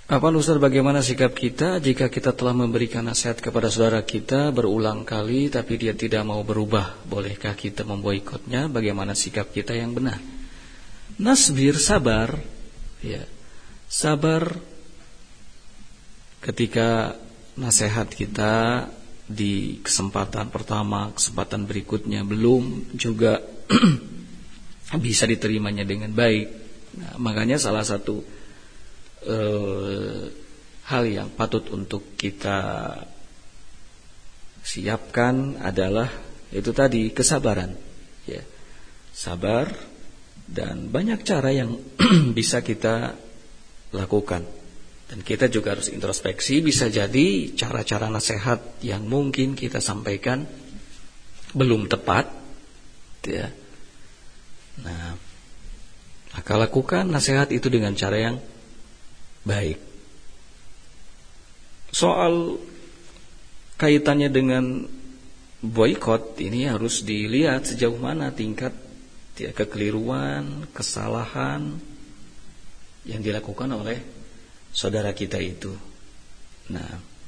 Apa Ustaz, bagaimana sikap kita jika kita telah memberikan nasihat kepada saudara kita berulang kali tapi dia tidak mau berubah? Bolehkah kita memboikotnya? Bagaimana sikap kita yang benar? Nasbir, sabar, ya. Sabar ketika nasihat kita di kesempatan pertama, kesempatan berikutnya belum juga bisa diterimanya dengan baik. Nah, makanya salah satu hal yang patut untuk kita siapkan adalah itu tadi, kesabaran, ya. Sabar, dan banyak cara yang bisa kita lakukan. Dan kita juga harus introspeksi, bisa jadi cara-cara nasihat yang mungkin kita sampaikan belum tepat, ya. Nah, maka lakukan nasihat itu dengan cara yang baik. Soal kaitannya dengan boikot ini harus dilihat sejauh mana tingkat kekeliruan, kesalahan yang dilakukan oleh saudara kita itu. Nah,